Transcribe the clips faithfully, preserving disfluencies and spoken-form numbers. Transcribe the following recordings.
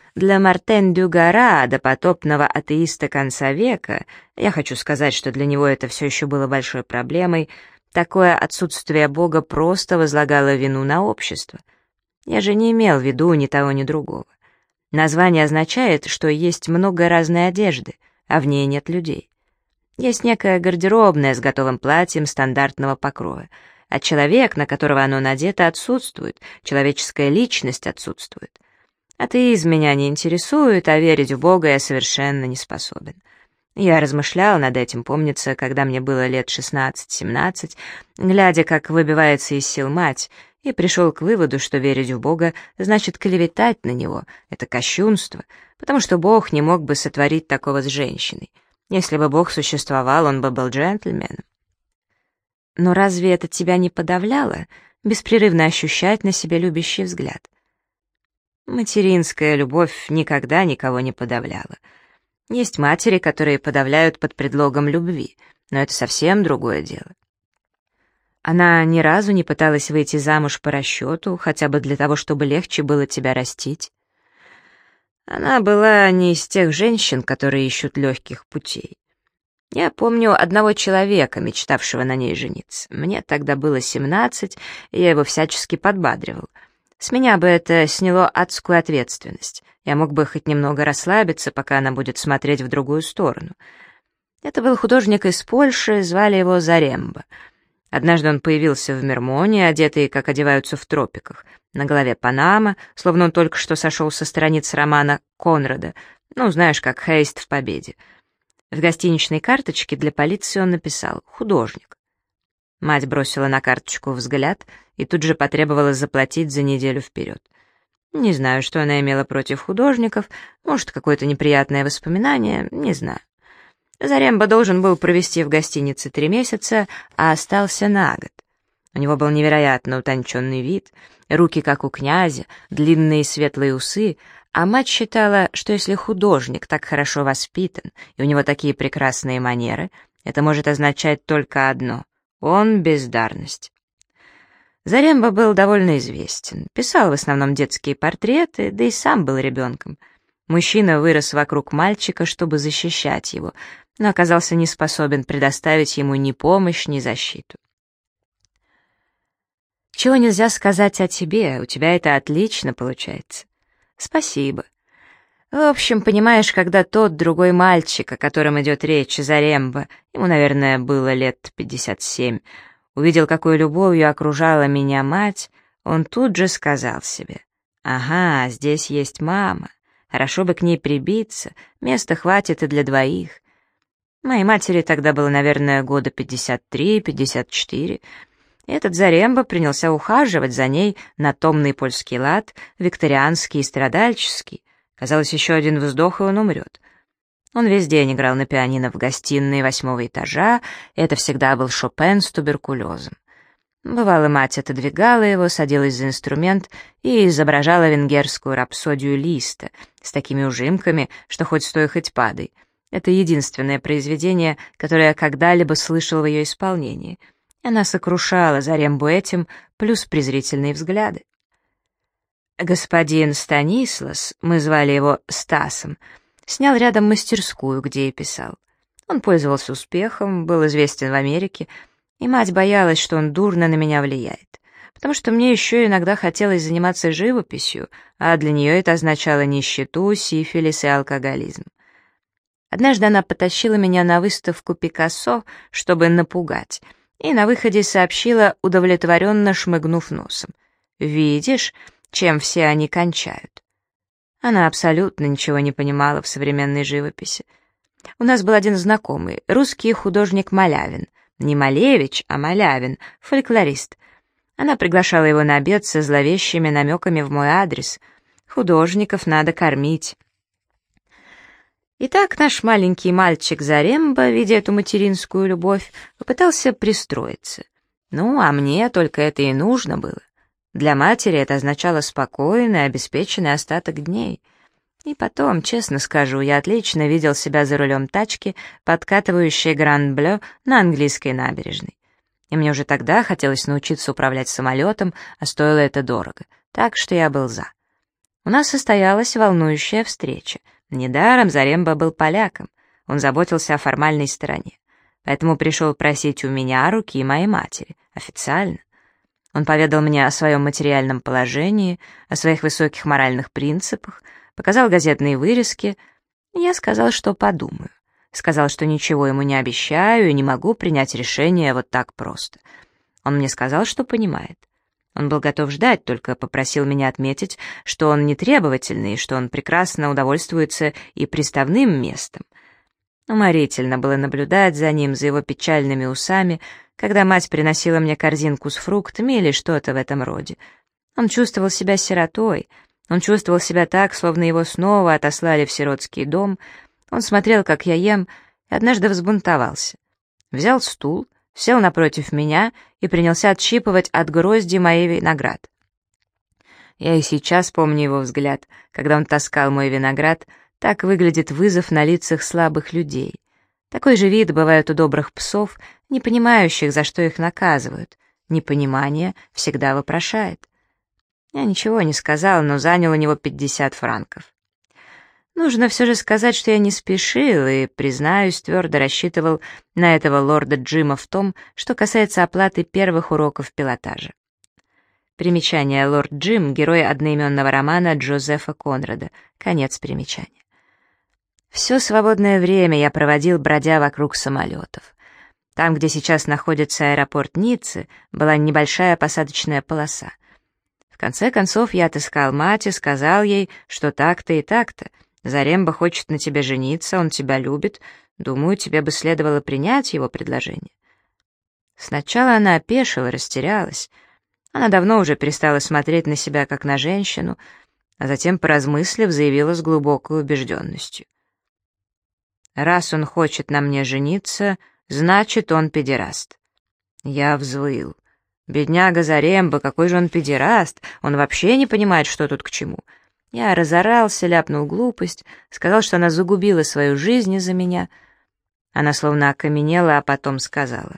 Для Мартен Дюгара, допотопного атеиста конца века, я хочу сказать, что для него это все еще было большой проблемой, такое отсутствие Бога просто возлагало вину на общество. Я же не имел в виду ни того, ни другого. Название означает, что есть много разной одежды, а в ней нет людей. Есть некая гардеробная с готовым платьем стандартного покроя, а человек, на которого оно надето, отсутствует, человеческая личность отсутствует. Атеизм меня не интересует, а верить в Бога я совершенно не способен. Я размышлял над этим, помнится, когда мне было лет шестнадцать-семнадцать, глядя, как выбивается из сил мать, и пришел к выводу, что верить в Бога значит клеветать на Него, это кощунство, потому что Бог не мог бы сотворить такого с женщиной. Если бы Бог существовал, он бы был джентльменом. Но разве это тебя не подавляло, беспрерывно ощущать на себе любящий взгляд? Материнская любовь никогда никого не подавляла. Есть матери, которые подавляют под предлогом любви, но это совсем другое дело. Она ни разу не пыталась выйти замуж по расчету, хотя бы для того, чтобы легче было тебя растить. Она была не из тех женщин, которые ищут легких путей. Я помню одного человека, мечтавшего на ней жениться. Мне тогда было семнадцать, и я его всячески подбадривал. С меня бы это сняло адскую ответственность. Я мог бы хоть немного расслабиться, пока она будет смотреть в другую сторону. Это был художник из Польши, звали его Заремба. Однажды он появился в Мирмоне, одетый, как одеваются в тропиках. На голове панама, словно он только что сошел со страниц романа Конрада. Ну, знаешь, как Хейст в «Победе». В гостиничной карточке для полиции он написал «Художник». Мать бросила на карточку взгляд и тут же потребовала заплатить за неделю вперед. Не знаю, что она имела против художников, может, какое-то неприятное воспоминание, не знаю. Заремба должен был провести в гостинице три месяца, а остался на год. У него был невероятно утонченный вид, руки, как у князя, длинные светлые усы, а мать считала, что если художник так хорошо воспитан и у него такие прекрасные манеры, это может означать только одно — он бездарность. Заремба был довольно известен, писал в основном детские портреты, да и сам был ребенком. Мужчина вырос вокруг мальчика, чтобы защищать его, но оказался не способен предоставить ему ни помощь, ни защиту. Чего нельзя сказать о тебе, у тебя это отлично получается. Спасибо. В общем, понимаешь, когда тот другой мальчик, о котором идет речь, Заремба, ему, наверное, было лет пятьдесят семь, увидел, какой любовью окружала меня мать, он тут же сказал себе: «Ага, здесь есть мама, хорошо бы к ней прибиться, места хватит и для двоих». Моей матери тогда было, наверное, года пятьдесят три — пятьдесят четыре. Этот Заремба принялся ухаживать за ней на томный польский лад, викторианский и страдальческий. Казалось, еще один вздох, и он умрет. Он весь день играл на пианино в гостиной восьмого этажа, и это всегда был Шопен с туберкулезом. Бывало, мать отодвигала его, садилась за инструмент и изображала венгерскую рапсодию Листа с такими ужимками, что хоть стой, хоть падай. Это единственное произведение, которое я когда-либо слышал в ее исполнении. Она сокрушала Зарембу этим, плюс презрительные взгляды. Господин Станислас, мы звали его Стасом, снял рядом мастерскую, где и писал. Он пользовался успехом, был известен в Америке, и мать боялась, что он дурно на меня влияет, потому что мне еще иногда хотелось заниматься живописью, а для нее это означало нищету, сифилис и алкоголизм. Однажды она потащила меня на выставку Пикассо, чтобы напугать, и на выходе сообщила, удовлетворенно шмыгнув носом: «Видишь, чем все они кончают». Она абсолютно ничего не понимала в современной живописи. У нас был один знакомый, русский художник Малявин. Не Малевич, а Малявин, фольклорист. Она приглашала его на обед со зловещими намеками в мой адрес. Художников надо кормить. Итак, наш маленький мальчик Заремба, видя эту материнскую любовь, попытался пристроиться. Ну, а мне только это и нужно было. Для матери это означало спокойный, обеспеченный остаток дней. И потом, честно скажу, я отлично видел себя за рулем тачки, подкатывающей Гранд-Блё на английской набережной. И мне уже тогда хотелось научиться управлять самолетом, а стоило это дорого, так что я был за. У нас состоялась волнующая встреча. Недаром Заремба был поляком, он заботился о формальной стороне, поэтому пришел просить у меня руки моей матери, официально. Он поведал мне о своем материальном положении, о своих высоких моральных принципах, показал газетные вырезки. Я сказал, что подумаю. Сказал, что ничего ему не обещаю и не могу принять решение вот так просто. Он мне сказал, что понимает. Он был готов ждать, только попросил меня отметить, что он не требовательный, и что он прекрасно удовольствуется и приставным местом. Уморительно было наблюдать за ним, за его печальными усами, когда мать приносила мне корзинку с фруктами или что-то в этом роде. Он чувствовал себя сиротой, он чувствовал себя так, словно его снова отослали в сиротский дом. Он смотрел, как я ем, и однажды взбунтовался. Взял стул, сел напротив меня и принялся отщипывать от грозди моей виноград. Я и сейчас помню его взгляд, когда он таскал мой виноград. Так выглядит вызов на лицах слабых людей. Такой же вид бывает у добрых псов, не понимающих, за что их наказывают. Непонимание всегда вопрошает. Я ничего не сказал, но занял у него пятьдесят франков. Нужно все же сказать, что я не спешил и, признаюсь, твердо рассчитывал на этого лорда Джима в том, что касается оплаты первых уроков пилотажа. Примечание: лорд Джим — герой одноименного романа Джозефа Конрада. Конец примечания. Все свободное время я проводил, бродя вокруг самолетов. Там, где сейчас находится аэропорт Ниццы, была небольшая посадочная полоса. В конце концов я отыскал мать и сказал ей, что так-то и так-то. Заремба хочет на тебе жениться, он тебя любит. Думаю, тебе бы следовало принять его предложение. Сначала она опешила, растерялась. Она давно уже перестала смотреть на себя как на женщину, а затем, поразмыслив, заявила с глубокой убежденностью: «Раз он хочет на мне жениться, значит, он педераст». Я взвыл. Бедняга Заремба, какой же он педераст, он вообще не понимает, что тут к чему. Я разорался, ляпнул глупость, сказал, что она загубила свою жизнь из-за меня. Она словно окаменела, а потом сказала: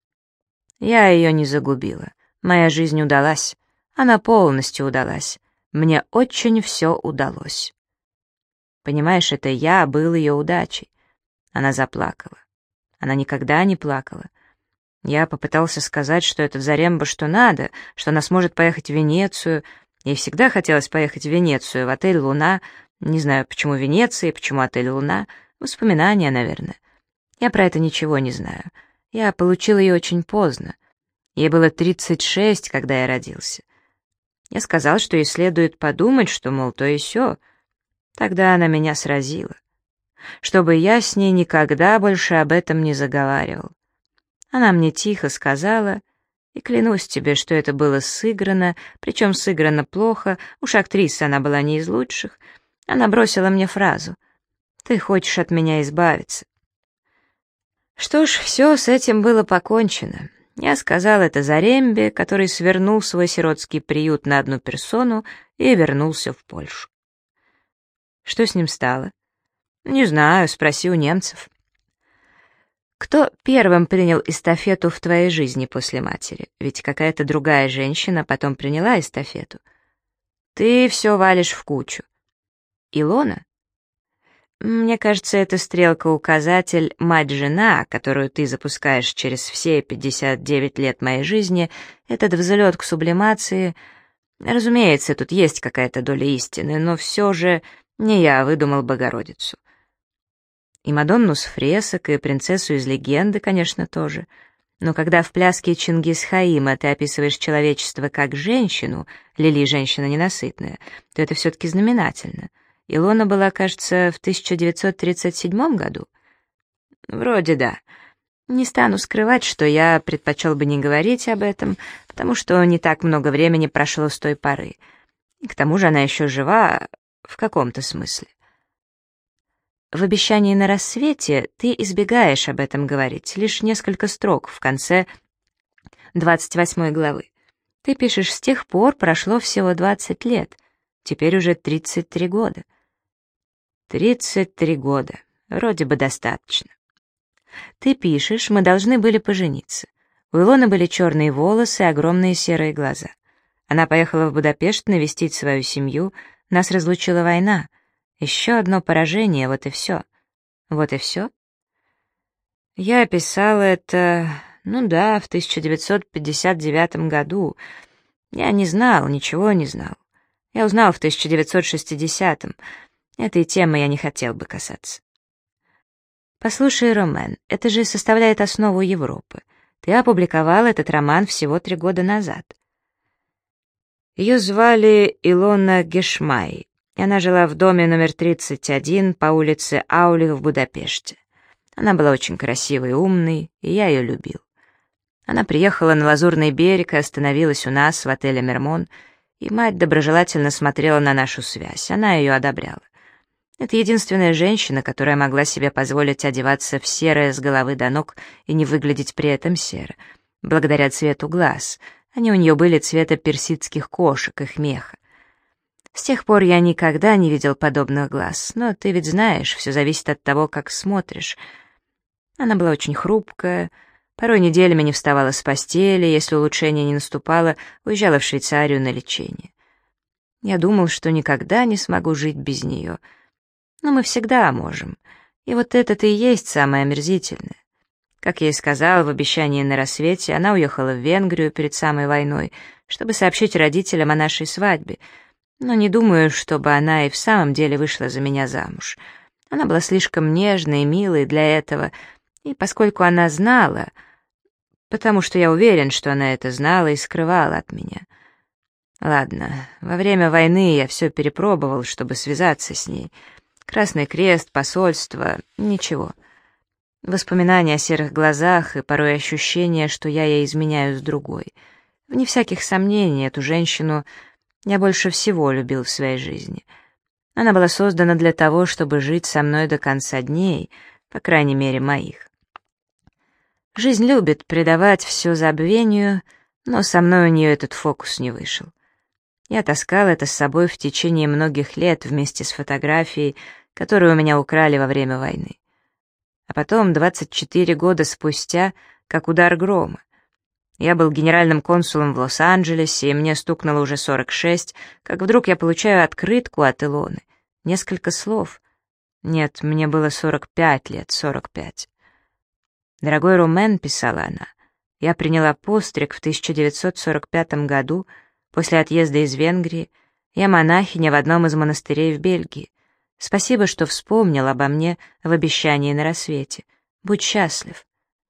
«Я ее не загубила. Моя жизнь удалась. Она полностью удалась. Мне очень все удалось». Понимаешь, это я был ее удачей. Она заплакала. Она никогда не плакала. Я попытался сказать, что этот Заремба что надо, что она сможет поехать в Венецию. Ей всегда хотелось поехать в Венецию, в отель «Луна». Не знаю, почему Венеция, почему отель «Луна». Воспоминания, наверное. Я про это ничего не знаю. Я получил ее очень поздно. Ей было тридцать шесть, когда я родился. Я сказал, что ей следует подумать, что, мол, то и сё. Тогда она меня сразила. Чтобы я с ней никогда больше об этом не заговаривал. Она мне тихо сказала, и клянусь тебе, что это было сыграно, причем сыграно плохо, уж актриса она была не из лучших. Она бросила мне фразу: «Ты хочешь от меня избавиться». Что ж, все с этим было покончено. Я сказал это Зарембе, который свернул свой сиротский приют на одну персону и вернулся в Польшу. Что с ним стало? Не знаю, спроси у немцев. Кто первым принял эстафету в твоей жизни после матери? Ведь какая-то другая женщина потом приняла эстафету. Ты все валишь в кучу. Илона? Мне кажется, это стрелка-указатель «мать-жена», которую ты запускаешь через все пятьдесят девять лет моей жизни, этот взлет к сублимации. Разумеется, тут есть какая-то доля истины, но все же не я выдумал Богородицу. И Мадонну с фресок, и принцессу из легенды, конечно, тоже. Но когда в пляске Чингис-Хаима ты описываешь человечество как женщину, Лили — женщина ненасытная, то это все-таки знаменательно. Илона была, кажется, в тысяча девятьсот тридцать седьмом году. Вроде да. Не стану скрывать, что я предпочел бы не говорить об этом, потому что не так много времени прошло с той поры. И к тому же она еще жива в каком-то смысле. В обещании на рассвете ты избегаешь об этом говорить, лишь несколько строк в конце двадцать восьмой главы. Ты пишешь: с тех пор прошло всего двадцать лет, теперь уже тридцать три года. тридцать три года, вроде бы достаточно. Ты пишешь: мы должны были пожениться. У Илоны были черные волосы и огромные серые глаза. Она поехала в Будапешт навестить свою семью, Нас разлучила война. Еще одно поражение, вот и все. Вот и все? Я писала это, ну да, в тысяча девятьсот пятьдесят девятом году. Я не знал, ничего не знал. Я узнал в тысяча девятьсот шестидесятом. Этой темы я не хотел бы касаться. Послушай, Ромен, это же составляет основу Европы. Ты опубликовал этот роман всего три года назад. Ее звали Илона Гешмай, и она жила в доме номер тридцать один по улице Аулих в Будапеште. Она была очень красивой и умной, и я ее любил. Она приехала на Лазурный берег и остановилась у нас в отеле «Мермон», и мать доброжелательно смотрела на нашу связь, она ее одобряла. Это единственная женщина, которая могла себе позволить одеваться в серое с головы до ног и не выглядеть при этом серо, благодаря цвету глаз. Они у нее были цвета персидских кошек, их меха. С тех пор я никогда не видел подобных глаз, но ты ведь знаешь, все зависит от того, как смотришь. Она была очень хрупкая, порой неделями не вставала с постели, если улучшение не наступало, уезжала в Швейцарию на лечение. Я думал, что никогда не смогу жить без нее. Но мы всегда можем. И вот это-то и есть самое омерзительное. Как я и сказал в обещании на рассвете, она уехала в Венгрию перед самой войной, чтобы сообщить родителям о нашей свадьбе. Но не думаю, чтобы она и в самом деле вышла за меня замуж. Она была слишком нежной и милой для этого, и поскольку она знала, потому что я уверен, что она это знала и скрывала от меня. Ладно, во время войны я все перепробовал, чтобы связаться с ней. Красный Крест, посольство, ничего. Воспоминания о серых глазах и порой ощущение, что я ей изменяю с другой. Вне всяких сомнений, эту женщину я больше всего любил в своей жизни. Она была создана для того, чтобы жить со мной до конца дней, по крайней мере, моих. Жизнь любит предавать все забвению, но со мной у нее этот фокус не вышел. Я таскал это с собой в течение многих лет вместе с фотографией, которую у меня украли во время войны. А потом, двадцать четыре года спустя, как удар грома. Я был генеральным консулом в Лос-Анджелесе, и мне стукнуло уже сорок шесть, как вдруг я получаю открытку от Илоны. Несколько слов. Нет, мне было сорок пять лет, сорок пять. «Дорогой Ромен», — писала она, — «я приняла постриг в тысяча девятьсот сорок пятом году, после отъезда из Венгрии. Я монахиня в одном из монастырей в Бельгии. Спасибо, что вспомнил обо мне в обещании на рассвете. Будь счастлив».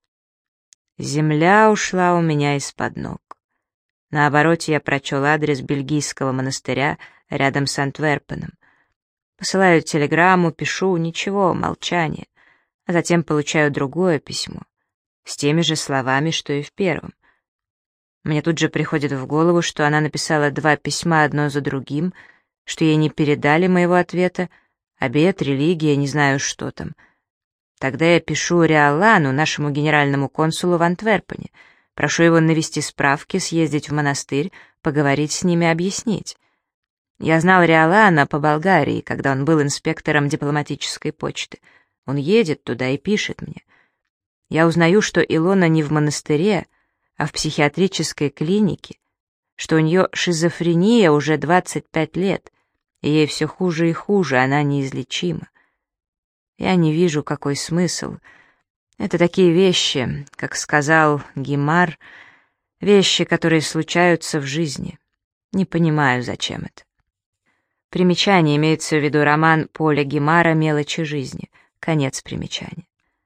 Земля ушла у меня из-под ног. На обороте я прочел адрес бельгийского монастыря рядом с Антверпеном. Посылаю телеграмму, пишу, ничего, молчание. А затем получаю другое письмо, с теми же словами, что и в первом. Мне тут же приходит в голову, что она написала два письма одно за другим, что ей не передали моего ответа, обет, религия, не знаю, что там. Тогда я пишу Риолану, нашему генеральному консулу в Антверпене, прошу его навести справки, съездить в монастырь, поговорить с ними, объяснить. Я знал Риолана по Болгарии, когда он был инспектором дипломатической почты. Он едет туда и пишет мне. Я узнаю, что Илона не в монастыре, а в психиатрической клинике, что у нее шизофрения уже двадцать пять лет, и ей все хуже и хуже, она неизлечима. Я не вижу, какой смысл. Это такие вещи, как сказал Гимар, вещи, которые случаются в жизни. Не понимаю, зачем это. Примечание, имеется в виду роман Поля Гимара «Мелочи жизни». Конец примечания.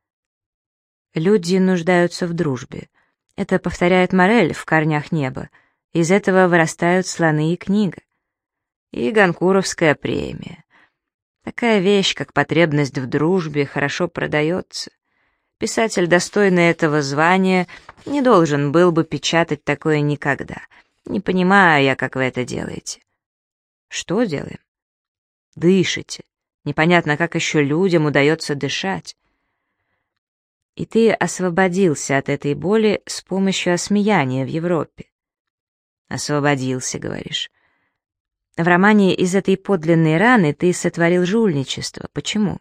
Люди нуждаются в дружбе. Это повторяет Морель в «Корнях неба». Из этого вырастают слоны и книга. И Гонкуровская премия. Такая вещь, как потребность в дружбе, хорошо продается. Писатель, достойный этого звания, не должен был бы печатать такое никогда. Не понимаю я, как вы это делаете. Что делаем? Дышите. Непонятно, как еще людям удается дышать. И ты освободился от этой боли с помощью осмеяния в Европе. Освободился, говоришь. В романе «Из этой подлинной раны» ты сотворил жульничество. Почему?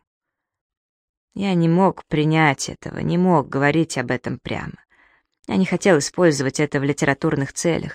Я не мог принять этого, не мог говорить об этом прямо. Я не хотел использовать это в литературных целях.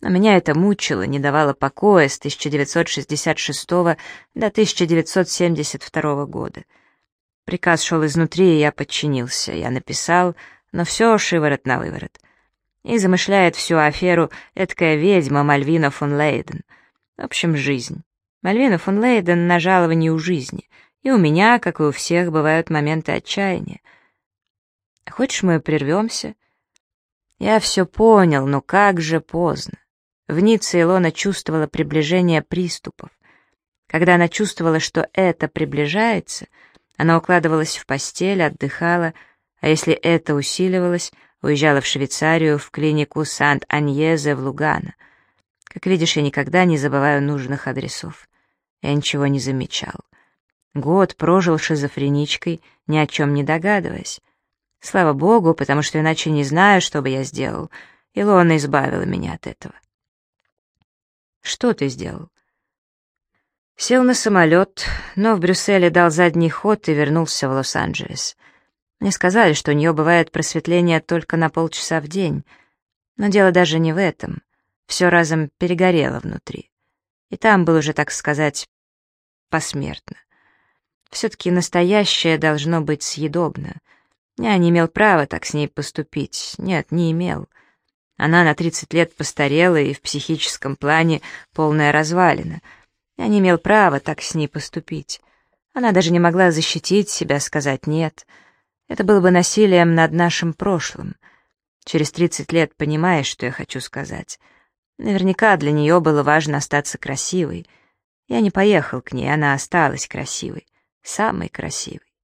Но меня это мучило, не давало покоя с тысяча девятьсот шестьдесят шестого до тысяча девятьсот семьдесят второго года. Приказ шел изнутри, и я подчинился. Я написал, но все шиворот на выворот. И замышляет всю аферу эткая ведьма Мальвина фон Лейден. В общем, жизнь. Мальвина фон Лейден на жаловании у жизни. И у меня, как и у всех, бывают моменты отчаяния. Хочешь, мы прервемся? Я все понял, но как же поздно. В Ницце Илона чувствовала приближение приступов. Когда она чувствовала, что это приближается, она укладывалась в постель, отдыхала, а если это усиливалось, уезжала в Швейцарию, в клинику Сант-Аньезе в Лугано. Как видишь, я никогда не забываю нужных адресов. Я ничего не замечал. Год прожил шизофреничкой, ни о чем не догадываясь. Слава богу, потому что иначе не знаю, что бы я сделал. Илона избавила меня от этого. Что ты сделал? Сел на самолет, но в Брюсселе дал задний ход и вернулся в Лос-Анджелес. Мне сказали, что у нее бывает просветление только на полчаса в день. Но дело даже не в этом. Все разом перегорело внутри. И там был уже, так сказать, посмертно. Все-таки настоящее должно быть съедобно. Я не имел права так с ней поступить. Нет, не имел. Она на тридцать лет постарела и в психическом плане полная развалина. Я не имел права так с ней поступить. Она даже не могла защитить себя, сказать «нет». Это было бы насилием над нашим прошлым. Через тридцать лет понимаешь, что я хочу сказать. Наверняка для нее было важно остаться красивой. Я не поехал к ней, она осталась красивой. Самой красивой.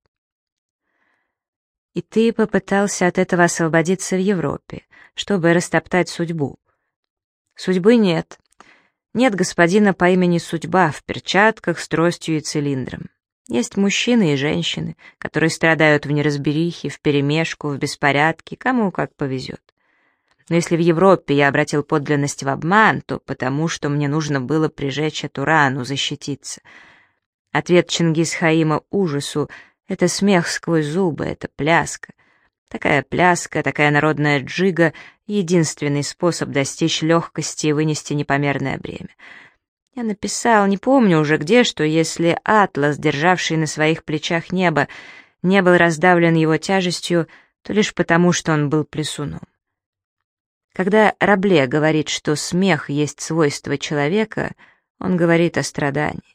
И ты попытался от этого освободиться в Европе, чтобы растоптать судьбу. Судьбы нет. Нет господина по имени Судьба в перчатках с тростью и цилиндром. Есть мужчины и женщины, которые страдают в неразберихе, вперемешку, в беспорядке, кому как повезет. Но если в Европе я обратил подлинность в обман, то потому, что мне нужно было прижечь эту рану, защититься. Ответ Чингис-Хаима ужасу — это смех сквозь зубы, это пляска. Такая пляска, такая народная джига — единственный способ достичь легкости и вынести непомерное бремя. Я написал, не помню уже где, что если атлас, державший на своих плечах небо, не был раздавлен его тяжестью, то лишь потому, что он был плесуном. Когда Рабле говорит, что смех есть свойство человека, он говорит о страдании.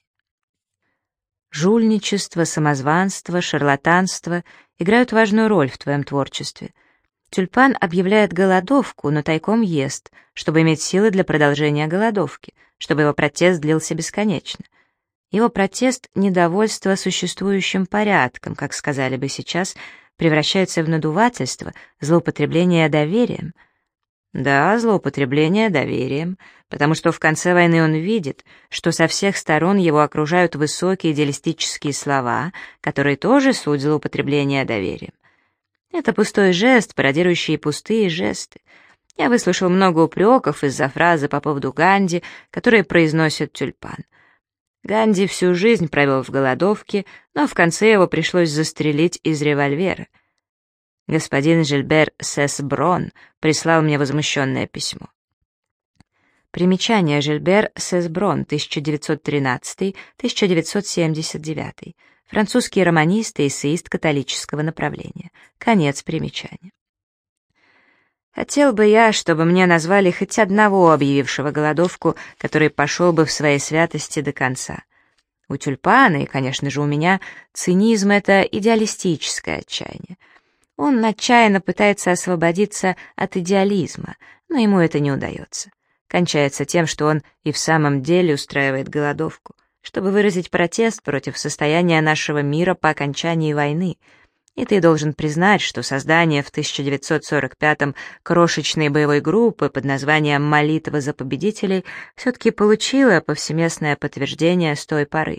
Жульничество, самозванство, шарлатанство играют важную роль в твоем творчестве. Тюльпан объявляет голодовку, но тайком ест, чтобы иметь силы для продолжения голодовки, чтобы его протест длился бесконечно. Его протест — недовольство существующим порядком, как сказали бы сейчас, превращается в надувательство, злоупотребление доверием. Да, злоупотребление доверием, потому что в конце войны он видит, что со всех сторон его окружают высокие идеалистические слова, которые тоже суть злоупотребления доверием. Это пустой жест, пародирующий пустые жесты. Я выслушал много упреков из-за фразы по поводу Ганди, которые произносит Тюльпан. Ганди всю жизнь провел в голодовке, но в конце его пришлось застрелить из револьвера. Господин Жильбер Сесброн прислал мне возмущенное письмо. Примечание: Жильбер Сесброн, тысяча девятьсот тринадцатый — тысяча девятьсот семьдесят девятый. Французский романист и эссеист католического направления. Конец примечания. Хотел бы я, чтобы мне назвали хоть одного объявившего голодовку, который пошел бы в своей святости до конца. У Тюльпана и, конечно же, у меня цинизм — это идеалистическое отчаяние. Он отчаянно пытается освободиться от идеализма, но ему это не удается. Кончается тем, что он и в самом деле устраивает голодовку, чтобы выразить протест против состояния нашего мира по окончании войны. И ты должен признать, что создание в тысяча девятьсот сорок пятом крошечной боевой группы под названием «Молитва за победителей» все-таки получило повсеместное подтверждение с той поры.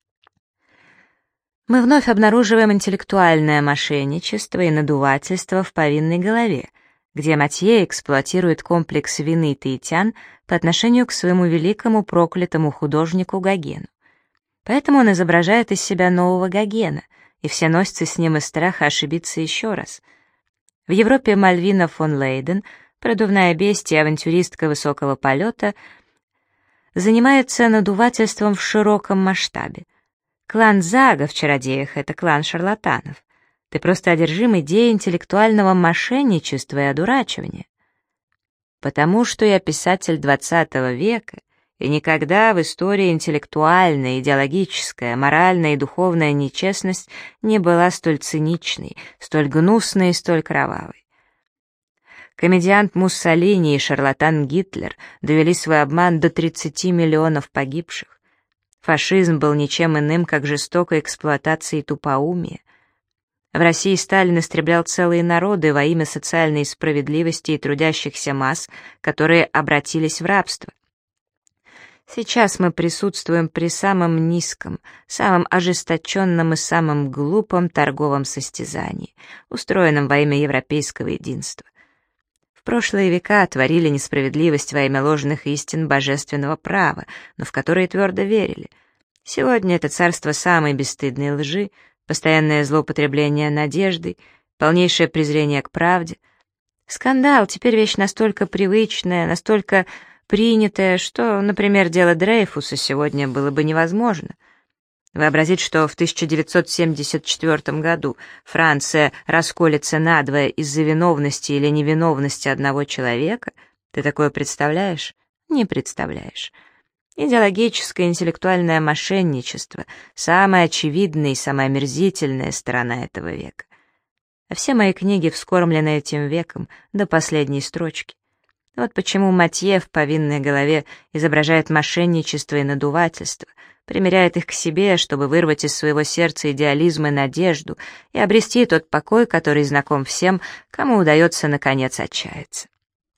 Мы вновь обнаруживаем интеллектуальное мошенничество и надувательство в повинной голове, где Матье эксплуатирует комплекс вины таитян по отношению к своему великому проклятому художнику Гогену. Поэтому он изображает из себя нового Гогена, и все носятся с ним из страха ошибиться еще раз. В Европе Мальвина фон Лейден продувная бестия, авантюристка высокого полета, занимается надувательством в широком масштабе. Клан Зага в «Чародеях» — это клан шарлатанов. Ты просто одержим идеей интеллектуального мошенничества и одурачивания. Потому что я писатель двадцатого века, и никогда в истории интеллектуальная, идеологическая, моральная и духовная нечестность не была столь циничной, столь гнусной и столь кровавой. Комедиант Муссолини и шарлатан Гитлер довели свой обман до тридцати миллионов погибших. Фашизм был ничем иным, как жестокой эксплуатацией тупоумия. В России Сталин истреблял целые народы во имя социальной справедливости и трудящихся масс, которые обратились в рабство. Сейчас мы присутствуем при самом низком, самом ожесточенном и самом глупом торговом состязании, устроенном во имя европейского единства. В прошлые века творили несправедливость во имя ложных истин божественного права, но в которые твердо верили. Сегодня это царство самой бесстыдной лжи, постоянное злоупотребление надеждой, полнейшее презрение к правде. Скандал — теперь вещь настолько привычная, настолько принятая, что, например, дело Дрейфуса сегодня было бы невозможно. Вообразить, что в тысяча девятьсот семьдесят четвёртом году Франция расколется надвое из-за виновности или невиновности одного человека, ты такое представляешь? Не представляешь. Идеологическое интеллектуальное мошенничество — самая очевидная и самая омерзительная сторона этого века. А все мои книги вскормлены этим веком до последней строчки. Вот почему Матье в «Повинной голове» изображает мошенничество и надувательство, примеряет их к себе, чтобы вырвать из своего сердца идеализм и надежду и обрести тот покой, который знаком всем, кому удается, наконец, отчаяться.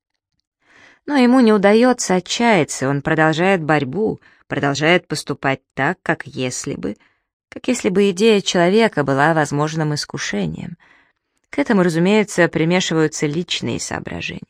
Но ему не удается отчаяться, он продолжает борьбу, продолжает поступать так, как если бы, как если бы идея человека была возможным искушением. К этому, разумеется, примешиваются личные соображения.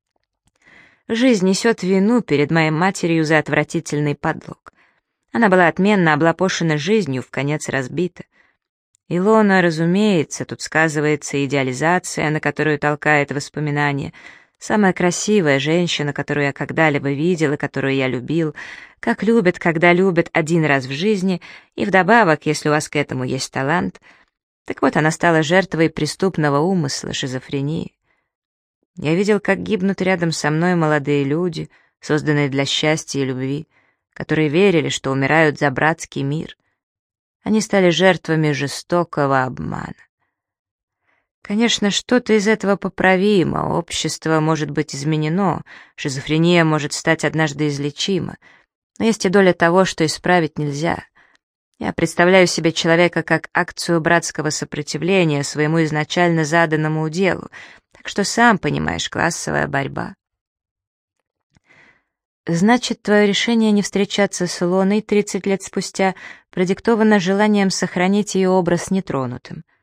Жизнь несет вину перед моей матерью за отвратительный подлог. Она была отменно облапошена жизнью, вконец разбита. Илона, разумеется, тут сказывается идеализация, на которую толкает воспоминания. Самая красивая женщина, которую я когда-либо видел и которую я любил, как любят, когда любят один раз в жизни, и вдобавок, если у вас к этому есть талант. Так вот, она стала жертвой преступного умысла, шизофрении. Я видел, как гибнут рядом со мной молодые люди, созданные для счастья и любви, которые верили, что умирают за братский мир. Они стали жертвами жестокого обмана. Конечно, что-то из этого поправимо, общество может быть изменено, шизофрения может стать однажды излечима, но есть и доля того, что исправить нельзя. Я представляю себе человека как акцию братского сопротивления своему изначально заданному делу, так что сам понимаешь, классовая борьба. Значит, твое решение не встречаться с Илоной тридцать лет спустя продиктовано желанием сохранить ее образ нетронутым.